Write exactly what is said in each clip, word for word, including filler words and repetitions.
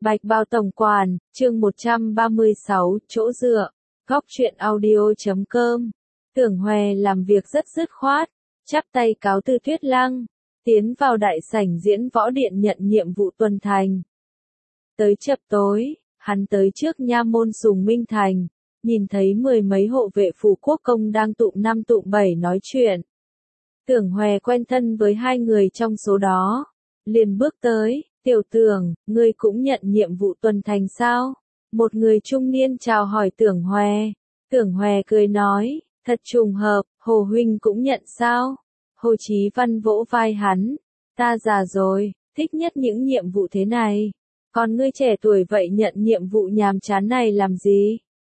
Bạch Bao Tổng Quản, chương một trăm ba mươi sáu, chỗ dựa, góc truyện audio chấm com. Tưởng Hòe làm việc rất dứt khoát, chắp tay cáo từ Tuyết Lăng, tiến vào đại sảnh diễn võ điện nhận nhiệm vụ tuần thành. Tới chập tối, hắn tới trước nha môn Sùng Minh Thành, nhìn thấy mười mấy hộ vệ phủ quốc công đang tụng năm tụng bảy nói chuyện. Tưởng Hòe quen thân với hai người trong số đó, liền bước tới. Tiểu Tưởng, ngươi cũng nhận nhiệm vụ tuần thành sao? Một người trung niên chào hỏi Tưởng Hòe. Tưởng Hòe cười nói, thật trùng hợp, Hồ huynh cũng nhận sao? Hồ Chí Văn vỗ vai hắn, ta già rồi, thích nhất những nhiệm vụ thế này. Còn ngươi trẻ tuổi vậy nhận nhiệm vụ nhàm chán này làm gì?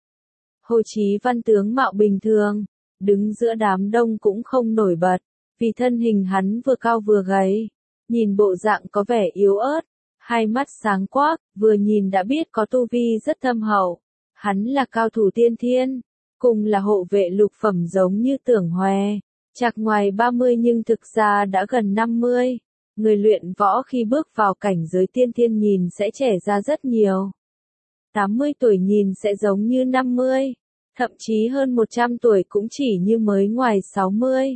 Hồ Chí Văn tướng mạo bình thường, đứng giữa đám đông cũng không nổi bật, vì thân hình hắn vừa cao vừa gầy. Nhìn bộ dạng có vẻ yếu ớt, hai mắt sáng quắc, vừa nhìn đã biết có tu vi rất thâm hậu. Hắn là cao thủ tiên thiên, cùng là hộ vệ lục phẩm giống như Tưởng Hòe, chạc ngoài ba mươi nhưng thực ra đã gần năm mươi. Người luyện võ khi bước vào cảnh giới tiên thiên nhìn sẽ trẻ ra rất nhiều. tám mươi tuổi nhìn sẽ giống như năm mươi, thậm chí hơn một trăm tuổi cũng chỉ như mới ngoài sáu mươi.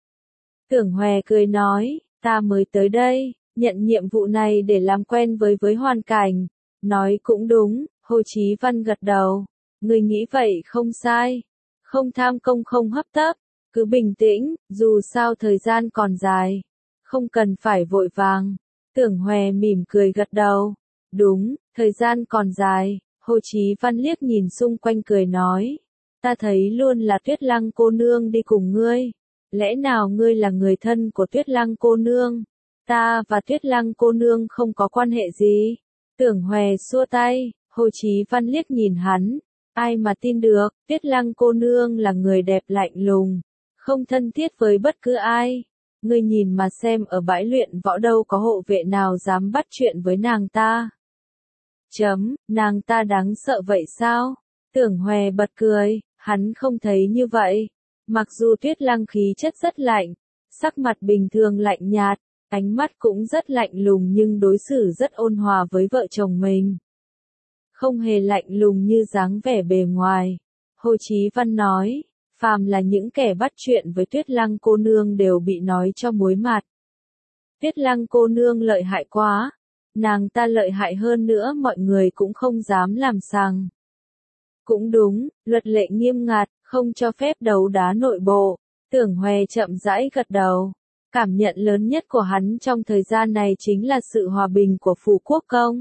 Tưởng Hòe cười nói, ta mới tới đây, nhận nhiệm vụ này để làm quen với với hoàn cảnh. Nói cũng đúng, Hồ Chí Văn gật đầu. Người nghĩ vậy không sai. Không tham công không hấp tấp, cứ bình tĩnh, dù sao thời gian còn dài. Không cần phải vội vàng. Tưởng Hòe mỉm cười gật đầu. Đúng, thời gian còn dài. Hồ Chí Văn liếc nhìn xung quanh cười nói. Ta thấy luôn là Tuyết Lăng cô nương đi cùng ngươi. Lẽ nào ngươi là người thân của Tuyết Lăng cô nương? Ta và Tuyết Lăng cô nương không có quan hệ gì. Tưởng Hòe xua tay, Hồ Chí Văn liếc nhìn hắn. Ai mà tin được, Tuyết Lăng cô nương là người đẹp lạnh lùng, không thân thiết với bất cứ ai. Ngươi nhìn mà xem ở bãi luyện võ đâu có hộ vệ nào dám bắt chuyện với nàng ta. Chấm, nàng ta đáng sợ vậy sao? Tưởng Hòe bật cười, hắn không thấy như vậy. Mặc dù Tuyết Lăng khí chất rất lạnh, sắc mặt bình thường lạnh nhạt, ánh mắt cũng rất lạnh lùng nhưng đối xử rất ôn hòa với vợ chồng mình. Không hề lạnh lùng như dáng vẻ bề ngoài. Hồ Chí Văn nói, phàm là những kẻ bắt chuyện với Tuyết Lăng cô nương đều bị nói cho muối mặt. Tuyết Lăng cô nương lợi hại quá, nàng ta lợi hại hơn nữa mọi người cũng không dám làm sằng. Cũng đúng, luật lệ nghiêm ngặt, không cho phép đấu đá nội bộ. Tưởng Hòe chậm rãi gật đầu. Cảm nhận lớn nhất của hắn trong thời gian này chính là sự hòa bình của phủ quốc công.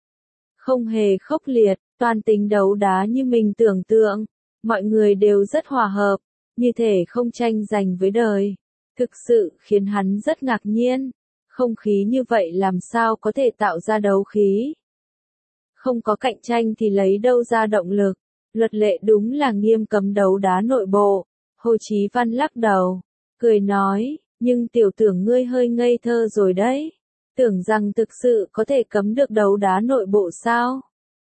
Không hề khốc liệt, toàn tính đấu đá như mình tưởng tượng. Mọi người đều rất hòa hợp, như thể không tranh giành với đời. Thực sự khiến hắn rất ngạc nhiên. Không khí như vậy làm sao có thể tạo ra đấu khí? Không có cạnh tranh thì lấy đâu ra động lực? Luật lệ đúng là nghiêm cấm đấu đá nội bộ. Hồ Chí Văn lắc đầu, cười nói, nhưng tiểu tưởng ngươi hơi ngây thơ rồi đấy. Tưởng rằng thực sự có thể cấm được đấu đá nội bộ sao?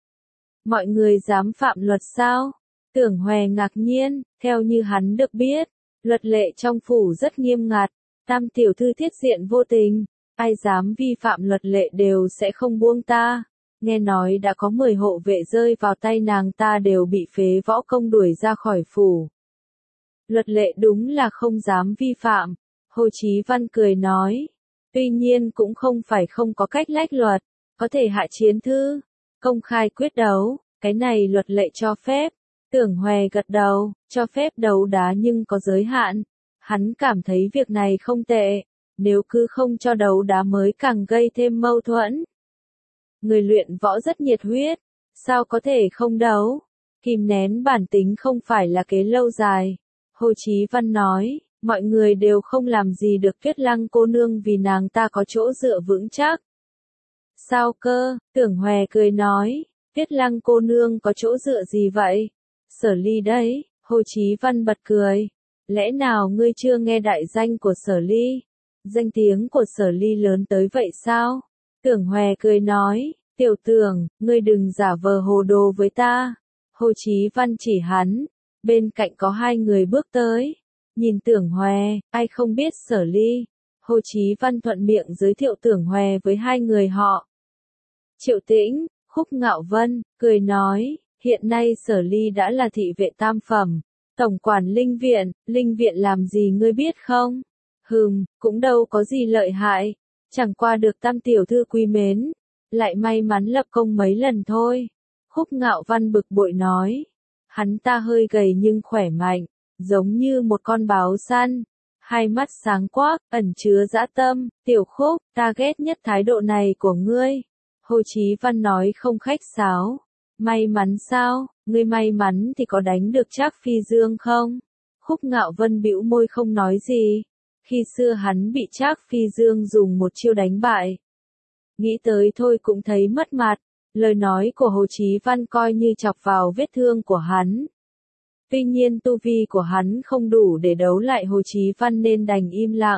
Mọi người dám phạm luật sao? Tưởng Hòe ngạc nhiên, theo như hắn được biết, luật lệ trong phủ rất nghiêm ngặt, tam tiểu thư thiết diện vô tình, ai dám vi phạm luật lệ đều sẽ không buông ta. Nghe nói đã có mười hộ vệ rơi vào tay nàng ta đều bị phế võ công đuổi ra khỏi phủ. Luật lệ đúng là không dám vi phạm. Hồ Chí Văn cười nói. Tuy nhiên cũng không phải không có cách lách luật, có thể hạ chiến thư, công khai quyết đấu, cái này luật lệ cho phép. Tưởng Hòe gật đầu, cho phép đấu đá nhưng có giới hạn. Hắn cảm thấy việc này không tệ, nếu cứ không cho đấu đá mới càng gây thêm mâu thuẫn. Người luyện võ rất nhiệt huyết, sao có thể không đấu? Kìm nén bản tính không phải là kế lâu dài. Hồ Chí Văn nói, mọi người đều không làm gì được Tuyết Lăng cô nương vì nàng ta có chỗ dựa vững chắc. Sao cơ? Tưởng Hòe cười nói, Tuyết Lăng cô nương có chỗ dựa gì vậy? Sở Ly đấy. Hồ Chí Văn bật cười. Lẽ nào ngươi chưa nghe đại danh của Sở Ly? Danh tiếng của Sở Ly lớn tới vậy sao? Tưởng Hòe cười nói, tiểu Tưởng, ngươi đừng giả vờ hồ đồ với ta. Hồ Chí Văn chỉ hắn, bên cạnh có hai người bước tới. Nhìn Tưởng Hòe, ai không biết Sở Ly. Hồ Chí Văn thuận miệng giới thiệu Tưởng Hòe với hai người họ. Triệu Tĩnh, Khúc Ngạo Vân, cười nói, hiện nay Sở Ly đã là thị vệ tam phẩm, tổng quản linh viện, linh viện làm gì ngươi biết không? Hừm, cũng đâu có gì lợi hại, chẳng qua được tam tiểu thư quý mến, lại may mắn lập công mấy lần thôi. Khúc Ngạo Văn bực bội nói, hắn ta hơi gầy nhưng khỏe mạnh, giống như một con báo săn, hai mắt sáng quắc, ẩn chứa dã tâm. Tiểu Khúc, ta ghét nhất thái độ này của ngươi. Hồ Chí Văn nói không khách sáo. May mắn sao, ngươi may mắn thì có đánh được Trác Phi Dương không? Khúc Ngạo Vân bĩu môi không nói gì. Khi xưa hắn bị Trác Phi Dương dùng một chiêu đánh bại. Nghĩ tới thôi cũng thấy mất mặt, lời nói của Hồ Chí Văn coi như chọc vào vết thương của hắn. Tuy nhiên tu vi của hắn không đủ để đấu lại Hồ Chí Văn nên đành im lặng.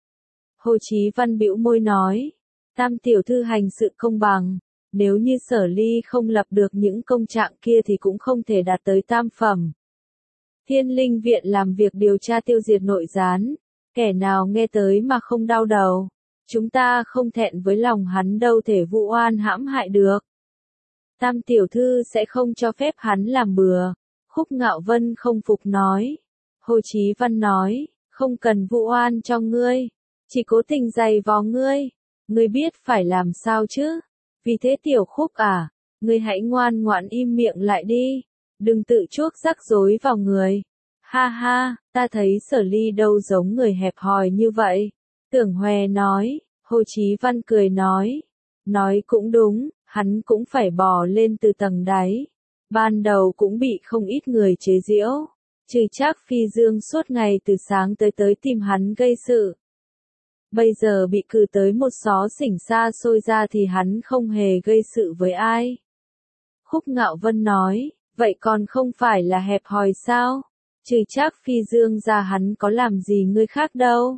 Hồ Chí Văn bĩu môi nói, tam tiểu thư hành sự công bằng, nếu như Sở Ly không lập được những công trạng kia thì cũng không thể đạt tới tam phẩm. Thiên Linh Viện làm việc điều tra tiêu diệt nội gián, kẻ nào nghe tới mà không đau đầu, chúng ta không thẹn với lòng hắn đâu thể vu oan hãm hại được. Tam tiểu thư sẽ không cho phép hắn làm bừa. Khúc Ngạo Vân không phục nói. Hồ Chí Văn nói, không cần vu oan cho ngươi, chỉ cố tình giày vò ngươi, ngươi biết phải làm sao chứ? Vì thế Tiểu Khúc à, ngươi hãy ngoan ngoãn im miệng lại đi, đừng tự chuốc rắc rối vào người. Ha ha, ta thấy Sở Ly đâu giống người hẹp hòi như vậy. Tưởng Hòe nói. Hồ Chí Văn cười nói, nói cũng đúng, hắn cũng phải bò lên từ tầng đáy. Ban đầu cũng bị không ít người chế giễu, trừ Trác Phi Dương suốt ngày từ sáng tới tới tìm hắn gây sự. Bây giờ bị cử tới một xó xỉnh xa xôi ra thì hắn không hề gây sự với ai. Khúc Ngạo Vân nói, vậy còn không phải là hẹp hòi sao? Trừ Trác Phi Dương ra hắn có làm gì ngươi khác đâu.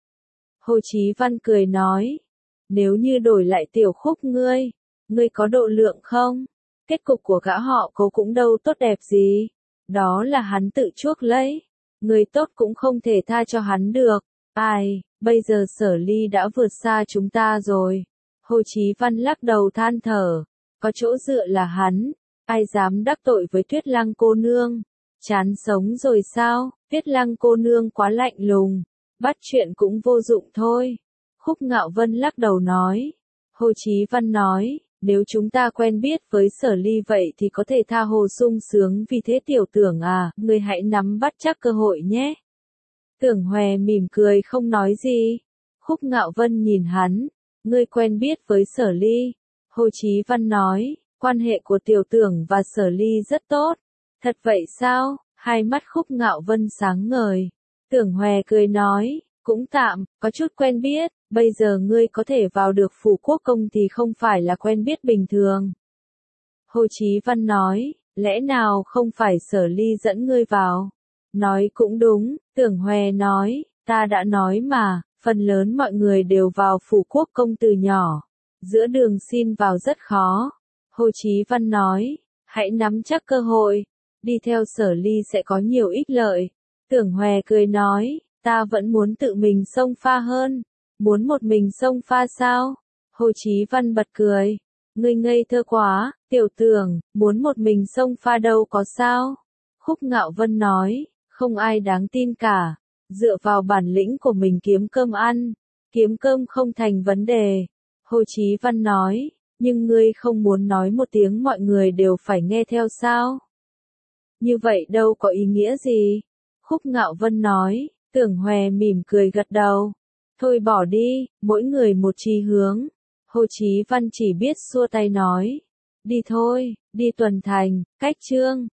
Hồ Chí Văn cười nói, nếu như đổi lại Tiểu Khúc ngươi, ngươi có độ lượng không? Kết cục của gã họ Cố cũng đâu tốt đẹp gì. Đó là hắn tự chuốc lấy. Người tốt cũng không thể tha cho hắn được. Ai, bây giờ Sở Ly đã vượt xa chúng ta rồi. Hồ Chí Văn lắc đầu than thở. Có chỗ dựa là hắn. Ai dám đắc tội với Tuyết Lăng cô nương? Chán sống rồi sao? Tuyết Lăng cô nương quá lạnh lùng. Bắt chuyện cũng vô dụng thôi. Khúc Ngạo Vân lắc đầu nói. Hồ Chí Văn nói. Nếu chúng ta quen biết với Sở Ly vậy thì có thể tha hồ sung sướng, vì thế Tiểu Tưởng à, ngươi hãy nắm bắt chắc cơ hội nhé. Tưởng Hòe mỉm cười không nói gì. Khúc Ngạo Vân nhìn hắn, ngươi quen biết với Sở Ly. Hồ Chí Văn nói, quan hệ của Tiểu Tưởng và Sở Ly rất tốt. Thật vậy sao? Hai mắt Khúc Ngạo Vân sáng ngời. Tưởng Hòe cười nói, cũng tạm, có chút quen biết. Bây giờ ngươi có thể vào được Phủ Quốc Công thì không phải là quen biết bình thường. Hồ Chí Văn nói, lẽ nào không phải Sở Ly dẫn ngươi vào? Nói cũng đúng, Tưởng Hòe nói, ta đã nói mà, phần lớn mọi người đều vào Phủ Quốc Công từ nhỏ. Giữa đường xin vào rất khó. Hồ Chí Văn nói, hãy nắm chắc cơ hội, đi theo Sở Ly sẽ có nhiều ích lợi. Tưởng Hòe cười nói, ta vẫn muốn tự mình xông pha hơn. Muốn một mình xông pha sao? Hồ Chí Văn bật cười. Ngươi ngây thơ quá, Tiểu Tưởng, muốn một mình xông pha đâu có sao? Khúc Ngạo Vân nói, không ai đáng tin cả. Dựa vào bản lĩnh của mình kiếm cơm ăn, kiếm cơm không thành vấn đề. Hồ Chí Văn nói, nhưng ngươi không muốn nói một tiếng mọi người đều phải nghe theo sao? Như vậy đâu có ý nghĩa gì? Khúc Ngạo Vân nói. Tưởng Hòe mỉm cười gật đầu. Thôi bỏ đi, mỗi người một chí hướng. Hồ Chí Văn chỉ biết xua tay nói. Đi thôi, đi tuần thành, cách chương.